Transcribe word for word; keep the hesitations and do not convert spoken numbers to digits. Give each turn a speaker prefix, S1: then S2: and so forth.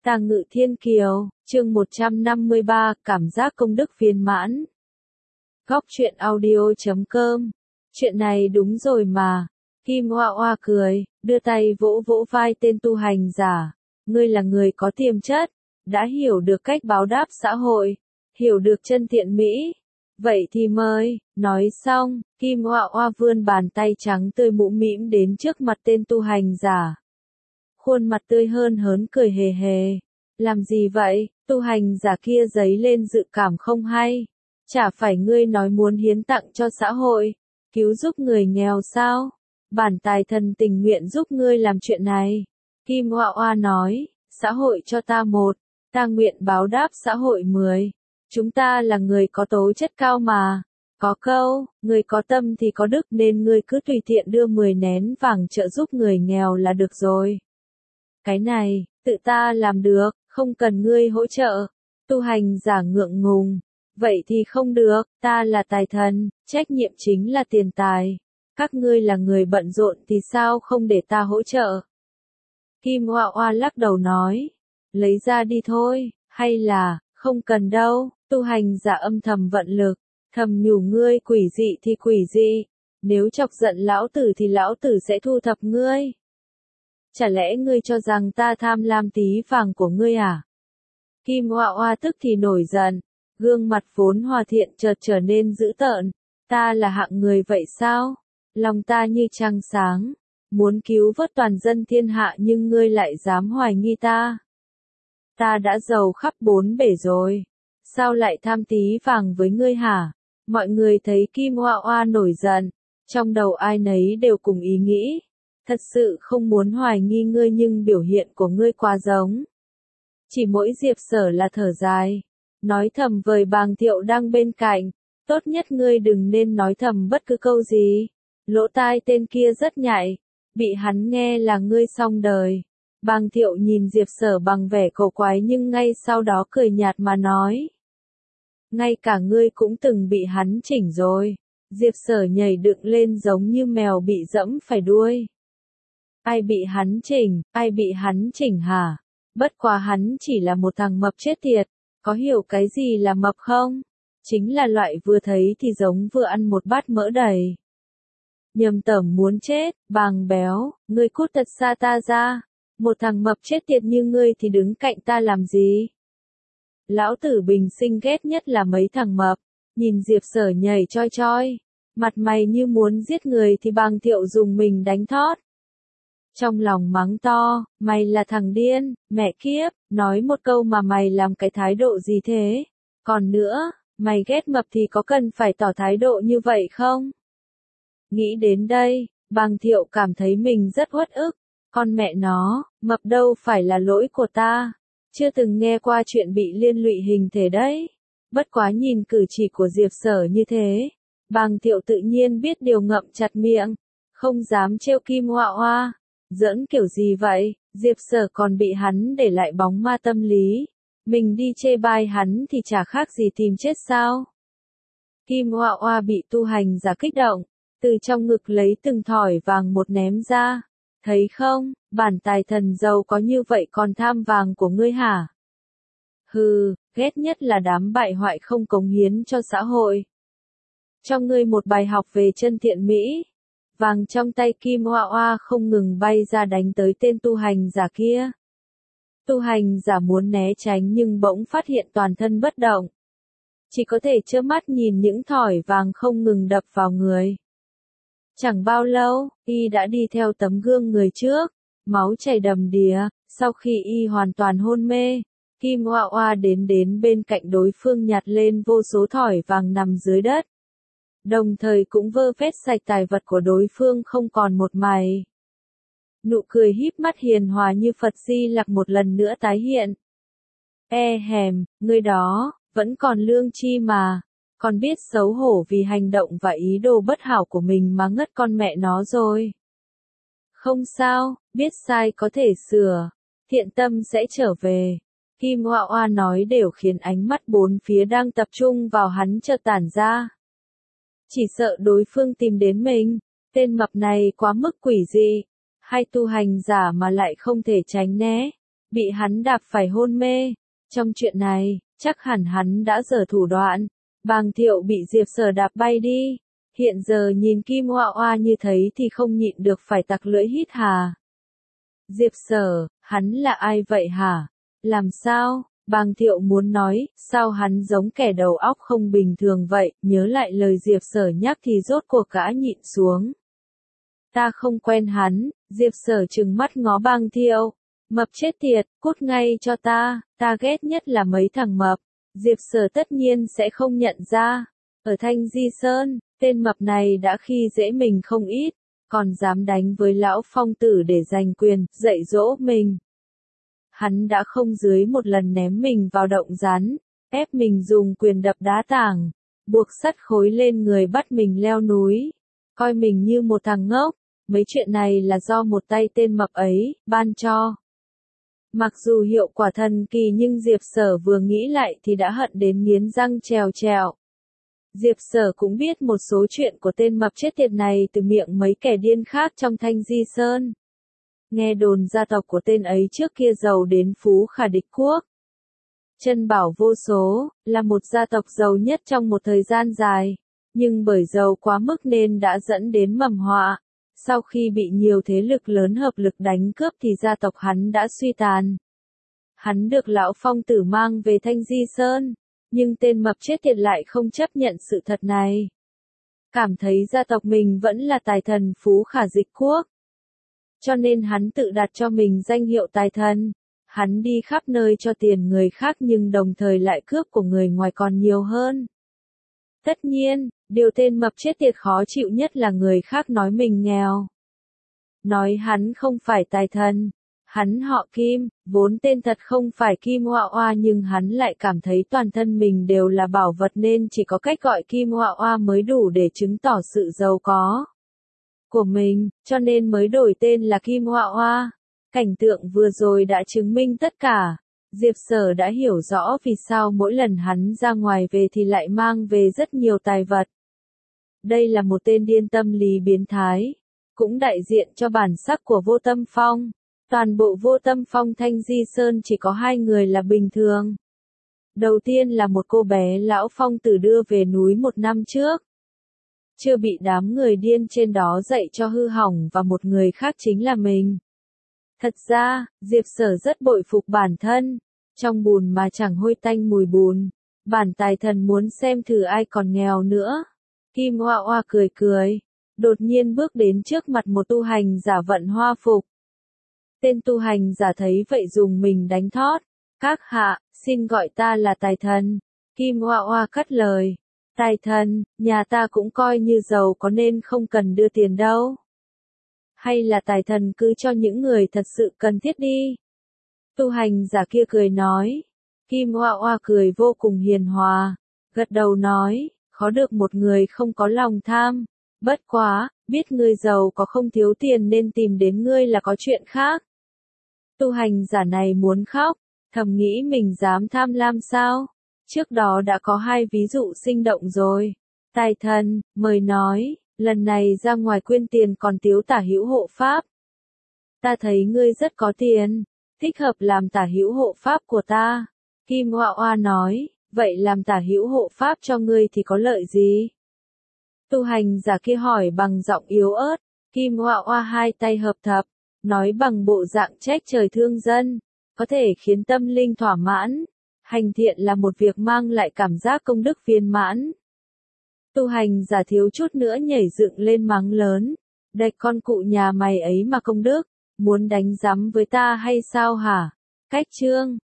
S1: Tàng Ngự Thiên Kiều, chương một trăm năm mươi ba, cảm giác công đức viên mãn. Góc truyện audio chấm com. Chuyện này đúng rồi mà. Kim Oa Oa cười, đưa tay vỗ vỗ vai tên tu hành giả. Ngươi là người có tiềm chất, đã hiểu được cách báo đáp xã hội, hiểu được chân thiện mỹ. Vậy thì mời, nói xong, Kim Oa Oa vươn bàn tay trắng tươi mũm mĩm đến trước mặt tên tu hành giả. Khuôn mặt tươi hơn hớn cười hề hề. Làm gì vậy? Tu hành giả kia giấy lên dự cảm không hay. Chả phải ngươi nói muốn hiến tặng cho xã hội, cứu giúp người nghèo sao? Bản tài thần tình nguyện giúp ngươi làm chuyện này. Kim Oa Oa nói, xã hội cho ta một, ta nguyện báo đáp xã hội mười. Chúng ta là người có tố chất cao mà. Có câu, người có tâm thì có đức nên ngươi cứ tùy tiện đưa mười nén vàng trợ giúp người nghèo là được rồi. Cái này, tự ta làm được, không cần ngươi hỗ trợ. Tu hành giả ngượng ngùng. Vậy thì không được, ta là tài thần, trách nhiệm chính là tiền tài. Các ngươi là người bận rộn thì sao không để ta hỗ trợ? Kim Oa Oa lắc đầu nói, lấy ra đi thôi, hay là, không cần đâu. Tu hành giả âm thầm vận lực, thầm nhủ ngươi quỷ dị thì quỷ dị. Nếu chọc giận lão tử thì lão tử sẽ thu thập ngươi. Chả lẽ ngươi cho rằng ta tham lam tí vàng của ngươi à? Kim Oa Oa tức thì nổi giận, gương mặt vốn hòa thiện chợt trở nên dữ tợn. Ta là hạng người vậy sao? Lòng ta như trăng sáng, muốn cứu vớt toàn dân thiên hạ nhưng ngươi lại dám hoài nghi ta. Ta đã giàu khắp bốn bể rồi, sao lại tham tí vàng với ngươi hả? Mọi người thấy Kim Oa Oa nổi giận, trong đầu ai nấy đều cùng ý nghĩ. Thật sự không muốn hoài nghi ngươi nhưng biểu hiện của ngươi quá giống. Chỉ mỗi Diệp Sở là thở dài, nói thầm với Bàng Thiệu đang bên cạnh, tốt nhất ngươi đừng nên nói thầm bất cứ câu gì. Lỗ tai tên kia rất nhạy, bị hắn nghe là ngươi xong đời. Bàng Thiệu nhìn Diệp Sở bằng vẻ cổ quái nhưng ngay sau đó cười nhạt mà nói. Ngay cả ngươi cũng từng bị hắn chỉnh rồi. Diệp Sở nhảy dựng lên giống như mèo bị dẫm phải đuôi. Ai bị hắn chỉnh, ai bị hắn chỉnh hả? Bất quá hắn chỉ là một thằng mập chết tiệt, có hiểu cái gì là mập không? Chính là loại vừa thấy thì giống vừa ăn một bát mỡ đầy. Nhầm tẩm muốn chết, Bàng béo, ngươi cút thật xa ta ra, một thằng mập chết tiệt như ngươi thì đứng cạnh ta làm gì? Lão tử bình sinh ghét nhất là mấy thằng mập, nhìn Diệp Sở nhảy choi choi, mặt mày như muốn giết người thì Bàng Thiệu dùng mình đánh thót. Trong lòng mắng to, mày là thằng điên, mẹ kiếp, nói một câu mà mày làm cái thái độ gì thế? Còn nữa, mày ghét mập thì có cần phải tỏ thái độ như vậy không? Nghĩ đến đây, Bàng Thiệu cảm thấy mình rất uất ức. Con mẹ nó, mập đâu phải là lỗi của ta. Chưa từng nghe qua chuyện bị liên lụy hình thể đấy. Bất quá nhìn cử chỉ của Diệp Sở như thế, Bàng Thiệu tự nhiên biết điều ngậm chặt miệng, không dám trêu Kim Oa Oa. Giỡn kiểu gì vậy? Diệp Sở còn bị hắn để lại bóng ma tâm lý. Mình đi chê bai hắn thì chả khác gì tìm chết sao? Kim Oa Oa bị tu hành giả kích động, từ trong ngực lấy từng thỏi vàng một ném ra. Thấy không, bản tài thần giàu có như vậy còn tham vàng của ngươi hả? Hừ, ghét nhất là đám bại hoại không cống hiến cho xã hội. Cho ngươi một bài học về chân thiện mỹ. Vàng trong tay Kim Oa Oa không ngừng bay ra đánh tới tên tu hành giả kia. Tu hành giả muốn né tránh nhưng bỗng phát hiện toàn thân bất động. Chỉ có thể trơ mắt nhìn những thỏi vàng không ngừng đập vào người. Chẳng bao lâu, y đã đi theo tấm gương người trước, máu chảy đầm đìa. Sau khi y hoàn toàn hôn mê, Kim Oa Oa đến đến bên cạnh đối phương nhặt lên vô số thỏi vàng nằm dưới đất. Đồng thời cũng vơ vét sạch tài vật của đối phương không còn một mày. Nụ cười híp mắt hiền hòa như Phật Di Lặc một lần nữa tái hiện. E hèm, ngươi đó, vẫn còn lương tri mà, còn biết xấu hổ vì hành động và ý đồ bất hảo của mình mà ngất con mẹ nó rồi. Không sao, biết sai có thể sửa, thiện tâm sẽ trở về. Kim Oa Oa nói đều khiến ánh mắt bốn phía đang tập trung vào hắn chợt tản ra. Chỉ sợ đối phương tìm đến mình, tên mập này quá mức quỷ dị, hay tu hành giả mà lại không thể tránh né. bị hắn đạp phải hôn mê. Trong chuyện này, chắc hẳn hắn đã giở thủ đoạn. Bàng Thiệu bị Diệp Sở đạp bay đi. Hiện giờ nhìn Kim Oa Oa như thấy thì không nhịn được phải tặc lưỡi hít hà. Diệp Sở, hắn là ai vậy hả? Làm sao? Bàng Thiệu muốn nói, sao hắn giống kẻ đầu óc không bình thường vậy, nhớ lại lời Diệp Sở nhắc thì rốt cuộc gã nhịn xuống. Ta không quen hắn. Diệp Sở trừng mắt ngó Bàng Thiệu. Mập chết tiệt, cút ngay cho ta, ta ghét nhất là mấy thằng mập. Diệp Sở tất nhiên sẽ không nhận ra. Ở Thanh Di Sơn, tên mập này đã khi dễ mình không ít, còn dám đánh với lão phong tử để giành quyền, dạy dỗ mình. Hắn đã không dưới một lần ném mình vào động rắn, ép mình dùng quyền đập đá tảng, buộc sắt khối lên người bắt mình leo núi, coi mình như một thằng ngốc. Mấy chuyện này là do một tay tên mập ấy ban cho. Mặc dù hiệu quả thần kỳ nhưng Diệp Sở vừa nghĩ lại thì đã hận đến nghiến răng trèo trèo. Diệp Sở cũng biết một số chuyện của tên mập chết tiệt này từ miệng mấy kẻ điên khác trong Thanh Di Sơn. Nghe đồn gia tộc của tên ấy trước kia giàu đến phú khả địch quốc. Chân bảo vô số, là một gia tộc giàu nhất trong một thời gian dài, nhưng bởi giàu quá mức nên đã dẫn đến mầm họa. Sau khi bị nhiều thế lực lớn hợp lực đánh cướp thì gia tộc hắn đã suy tàn. Hắn được lão phong tử mang về Thanh Di Sơn, nhưng tên mập chết tiệt lại không chấp nhận sự thật này. Cảm thấy gia tộc mình vẫn là tài thần phú khả dịch quốc. Cho nên hắn tự đặt cho mình danh hiệu tài thần. Hắn đi khắp nơi cho tiền người khác nhưng đồng thời lại cướp của người ngoài còn nhiều hơn. Tất nhiên, điều tên mập chết tiệt khó chịu nhất là người khác nói mình nghèo. Nói hắn không phải tài thần. Hắn họ Kim, vốn tên thật không phải Kim Oa Oa nhưng hắn lại cảm thấy toàn thân mình đều là bảo vật nên chỉ có cách gọi Kim Oa Oa mới đủ để chứng tỏ sự giàu có của mình, cho nên mới đổi tên là Kim Oa Oa. Cảnh tượng vừa rồi đã chứng minh tất cả. Diệp Sở đã hiểu rõ vì sao mỗi lần hắn ra ngoài về thì lại mang về rất nhiều tài vật. Đây là một tên điên tâm lý biến thái, cũng đại diện cho bản sắc của Vô Tâm Phong. Toàn bộ Vô Tâm Phong Thanh Di Sơn chỉ có hai người là bình thường. Đầu tiên là một cô bé lão phong tử đưa về núi một năm trước. Chưa bị đám người điên trên đó dạy cho hư hỏng và một người khác chính là mình. Thật ra, Diệp Sở rất bội phục bản thân. Trong bùn mà chẳng hôi tanh mùi bùn. Bản tài thần muốn xem thử ai còn nghèo nữa. Kim Oa Oa cười cười. Đột nhiên bước đến trước mặt một tu hành giả vận hoa phục. Tên tu hành giả thấy vậy dùng mình đánh thót. Các hạ, xin gọi ta là tài thần. Kim Oa Oa cắt lời. Tài thần, nhà ta cũng coi như giàu có nên không cần đưa tiền đâu. Hay là tài thần cứ cho những người thật sự cần thiết đi. Tu hành giả kia cười nói. Kim Oa Oa cười vô cùng hiền hòa. Gật đầu nói, khó được một người không có lòng tham. Bất quá, biết ngươi giàu có không thiếu tiền nên tìm đến ngươi là có chuyện khác. Tu hành giả này muốn khóc, thầm nghĩ mình dám tham lam sao? Trước đó đã có hai ví dụ sinh động rồi. Tài thần, mời nói, lần này ra ngoài quyên tiền còn tiếu tả hữu hộ pháp. Ta thấy ngươi rất có tiền, thích hợp làm tả hữu hộ pháp của ta. Kim Oa Oa nói, vậy làm tả hữu hộ pháp cho ngươi thì có lợi gì? Tu hành giả kia hỏi bằng giọng yếu ớt. Kim Oa Oa hai tay hợp thập, nói bằng bộ dạng trách trời thương dân, có thể khiến tâm linh thỏa mãn. Hành thiện là một việc mang lại cảm giác công đức viên mãn. Tu hành giả thiếu chút nữa nhảy dựng lên mắng lớn. Đạch con cụ nhà mày ấy mà công đức, muốn đánh giám với ta hay sao hả? Cách chương.